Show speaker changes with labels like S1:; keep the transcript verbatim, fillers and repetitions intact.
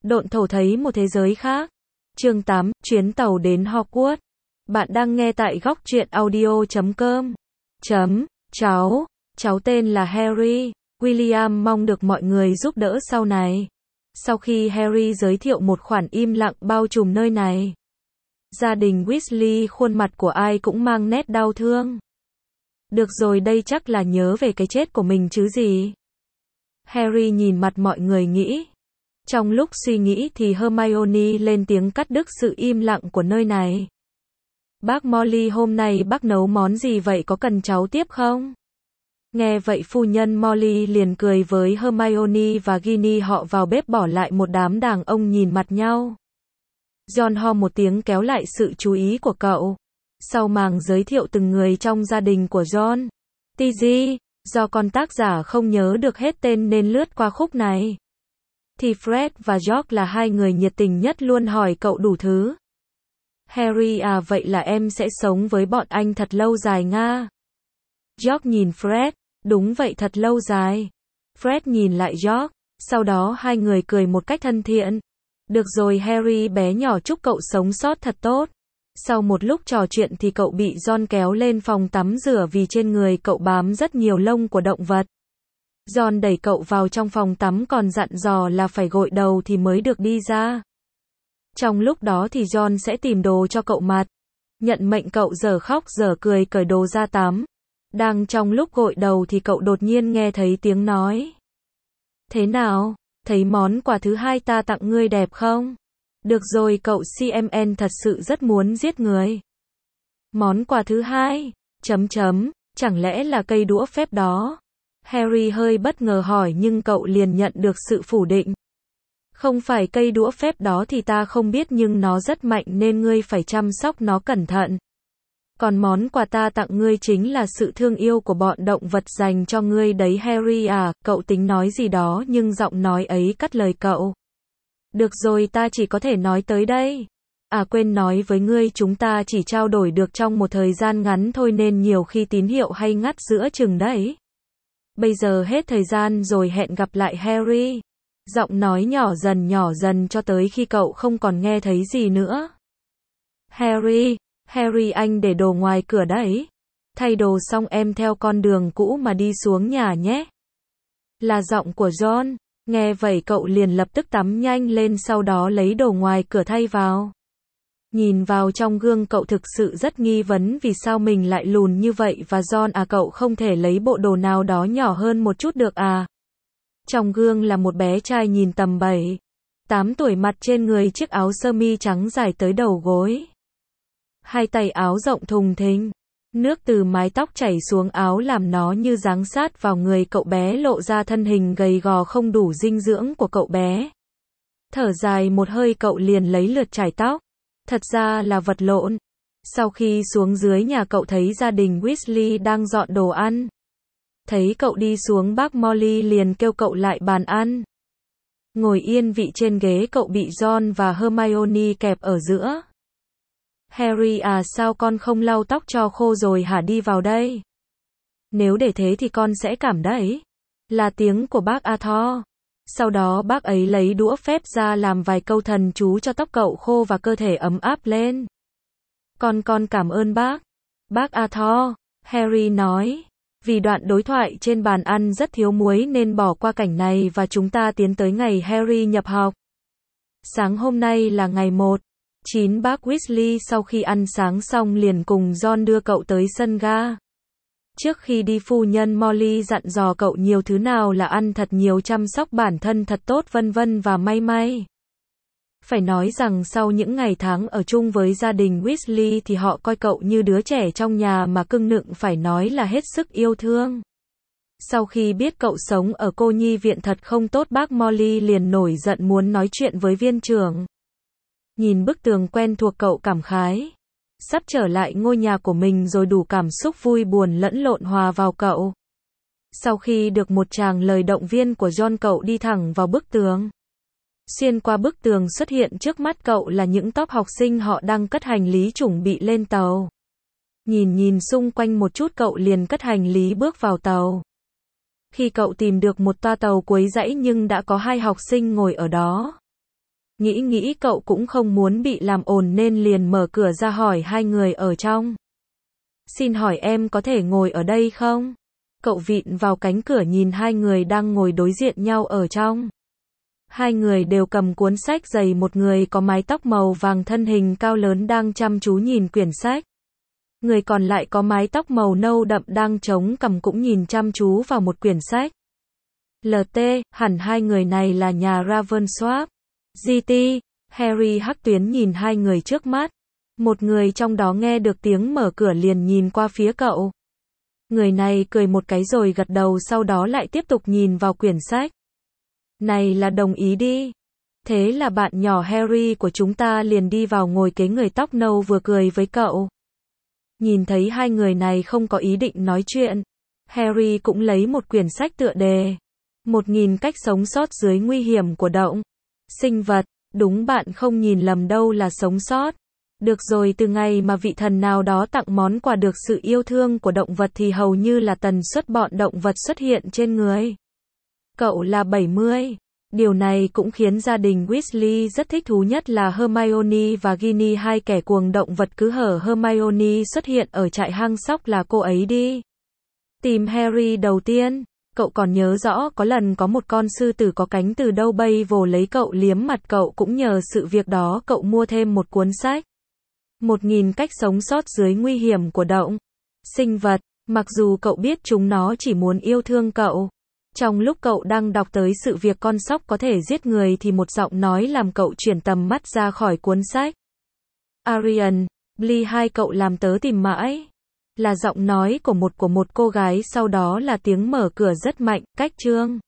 S1: Độn thổ thấy một thế giới khác. Chương tám, chuyến tàu đến Hogwarts. Bạn đang nghe tại góc truyện audio chấm com. Chấm, cháu, cháu tên là Harry. William mong được mọi người giúp đỡ sau này. Sau khi Harry giới thiệu một khoản im lặng bao trùm nơi này. Gia đình Weasley khuôn mặt của ai cũng mang nét đau thương. Được rồi, đây chắc là nhớ về cái chết của mình chứ gì. Harry nhìn mặt mọi người nghĩ. Trong lúc suy nghĩ thì Hermione lên tiếng cắt đứt sự im lặng của nơi này. Bác Molly, hôm nay bác nấu món gì vậy, có cần cháu tiếp không? Nghe vậy phu nhân Molly liền cười với Hermione và Ginny, họ vào bếp bỏ lại một đám đàn ông nhìn mặt nhau. John ho một tiếng kéo lại sự chú ý của cậu. Sau màn giới thiệu từng người trong gia đình của John, Tizzy, do con tác giả không nhớ được hết tên nên lướt qua khúc này, thì Fred và George là hai người nhiệt tình nhất, luôn hỏi cậu đủ thứ. Harry à, vậy là em sẽ sống với bọn anh thật lâu dài nga? George nhìn Fred, đúng vậy, thật lâu dài. Fred nhìn lại George, sau đó hai người cười một cách thân thiện. Được rồi Harry bé nhỏ, chúc cậu sống sót thật tốt. Sau một lúc trò chuyện thì cậu bị John kéo lên phòng tắm rửa vì trên người cậu bám rất nhiều lông của động vật. John đẩy cậu vào trong phòng tắm còn dặn dò là phải gội đầu thì mới được đi ra. Trong lúc đó thì John sẽ tìm đồ cho cậu mặc. Nhận mệnh cậu dở khóc dở cười cởi đồ ra tắm. Đang trong lúc gội đầu thì cậu đột nhiên nghe thấy tiếng nói. Thế nào, thấy món quà thứ hai ta tặng ngươi đẹp không? Được rồi, cậu xê em en thật sự rất muốn giết người. Món quà thứ hai, chấm chấm, chẳng lẽ là cây đũa phép đó? Harry hơi bất ngờ hỏi nhưng cậu liền nhận được sự phủ định. Không phải cây đũa phép đó thì ta không biết, nhưng nó rất mạnh nên ngươi phải chăm sóc nó cẩn thận. Còn món quà ta tặng ngươi chính là sự thương yêu của bọn động vật dành cho ngươi đấy Harry à, cậu tính nói gì đó nhưng giọng nói ấy cắt lời cậu. Được rồi, ta chỉ có thể nói tới đây. À quên nói với ngươi, chúng ta chỉ trao đổi được trong một thời gian ngắn thôi nên nhiều khi tín hiệu hay ngắt giữa chừng đấy. Bây giờ hết thời gian rồi, hẹn gặp lại Harry. Giọng nói nhỏ dần nhỏ dần cho tới khi cậu không còn nghe thấy gì nữa. Harry, Harry anh để đồ ngoài cửa đấy. Thay đồ xong em theo con đường cũ mà đi xuống nhà nhé. Là giọng của John. Nghe vậy cậu liền lập tức tắm nhanh lên, sau đó lấy đồ ngoài cửa thay vào. Nhìn vào trong gương cậu thực sự rất nghi vấn vì sao mình lại lùn như vậy và John à, cậu không thể lấy bộ đồ nào đó nhỏ hơn một chút được à? Trong gương là một bé trai nhìn tầm bảy, tám tuổi, mặc trên người chiếc áo sơ mi trắng dài tới đầu gối. Hai tay áo rộng thùng thình. Nước từ mái tóc chảy xuống áo làm nó như giáng sát vào người cậu bé, lộ ra thân hình gầy gò không đủ dinh dưỡng của cậu bé. Thở dài một hơi cậu liền lấy lượt chải tóc. Thật ra là vật lộn. Sau khi xuống dưới nhà cậu thấy gia đình Weasley đang dọn đồ ăn. Thấy cậu đi xuống, bác Molly liền kêu cậu lại bàn ăn. Ngồi yên vị trên ghế, cậu bị John và Hermione kẹp ở giữa. Harry à, sao con không lau tóc cho khô rồi hả, đi vào đây. Nếu để thế thì con sẽ cảm đấy. Là tiếng của bác Arthur. Sau đó bác ấy lấy đũa phép ra làm vài câu thần chú cho tóc cậu khô và cơ thể ấm áp lên. Con con cảm ơn bác. Bác Arthur, Harry nói. Vì đoạn đối thoại trên bàn ăn rất thiếu muối nên bỏ qua cảnh này và chúng ta tiến tới ngày Harry nhập học. Sáng hôm nay là ngày một chín, bác Weasley sau khi ăn sáng xong liền cùng John đưa cậu tới sân ga. Trước khi đi phu nhân Molly dặn dò cậu nhiều thứ, nào là ăn thật nhiều, chăm sóc bản thân thật tốt vân vân và may may. Phải nói rằng sau những ngày tháng ở chung với gia đình Weasley thì họ coi cậu như đứa trẻ trong nhà mà cưng nựng, phải nói là hết sức yêu thương. Sau khi biết cậu sống ở cô nhi viện thật không tốt, bác Molly liền nổi giận muốn nói chuyện với viên trưởng. Nhìn bức tường quen thuộc cậu cảm khái. Sắp trở lại ngôi nhà của mình rồi, đủ cảm xúc vui buồn lẫn lộn hòa vào cậu. Sau khi được một tràng lời động viên của John, cậu đi thẳng vào bức tường. Xuyên qua bức tường, xuất hiện trước mắt cậu là những tốp học sinh, họ đang cất hành lý chuẩn bị lên tàu. Nhìn nhìn xung quanh một chút cậu liền cất hành lý bước vào tàu. Khi cậu tìm được một toa tàu cuối dãy nhưng đã có hai học sinh ngồi ở đó. Nghĩ nghĩ cậu cũng không muốn bị làm ồn nên liền mở cửa ra hỏi hai người ở trong. Xin hỏi em có thể ngồi ở đây không? Cậu vịn vào cánh cửa nhìn hai người đang ngồi đối diện nhau ở trong. Hai người đều cầm cuốn sách dày, một người có mái tóc màu vàng thân hình cao lớn đang chăm chú nhìn quyển sách. Người còn lại có mái tóc màu nâu đậm đang chống cằm cũng nhìn chăm chú vào một quyển sách. lờ tê, hẳn hai người này là nhà Ravensworth. giê tê, Harry hắc tuyến nhìn hai người trước mắt. Một người trong đó nghe được tiếng mở cửa liền nhìn qua phía cậu. Người này cười một cái rồi gật đầu, sau đó lại tiếp tục nhìn vào quyển sách. Này là đồng ý đi. Thế là bạn nhỏ Harry của chúng ta liền đi vào ngồi kế người tóc nâu vừa cười với cậu. Nhìn thấy hai người này không có ý định nói chuyện, Harry cũng lấy một quyển sách tựa đề. Một nghìn cách sống sót dưới nguy hiểm của động sinh vật. Đúng, bạn không nhìn lầm đâu, là sống sót. Được rồi, từ ngày mà vị thần nào đó tặng món quà được sự yêu thương của động vật thì hầu như là tần suất bọn động vật xuất hiện trên người cậu là bảy mươi. Điều này cũng khiến gia đình Weasley rất thích thú, nhất là Hermione và Ginny, hai kẻ cuồng động vật. Cứ hở Hermione xuất hiện ở trại hang sóc là cô ấy đi tìm Harry đầu tiên. Cậu còn nhớ rõ có lần có một con sư tử có cánh từ đâu bay vồ lấy cậu liếm mặt cậu, cũng nhờ sự việc đó cậu mua thêm một cuốn sách. Một nghìn cách sống sót dưới nguy hiểm của động sinh vật. Mặc dù cậu biết chúng nó chỉ muốn yêu thương cậu. Trong lúc cậu đang đọc tới sự việc con sóc có thể giết người thì một giọng nói làm cậu chuyển tầm mắt ra khỏi cuốn sách. Arian, Bly, hai cậu làm tớ tìm mãi. Là giọng nói của một của một cô gái, sau đó là tiếng mở cửa rất mạnh. Cách chương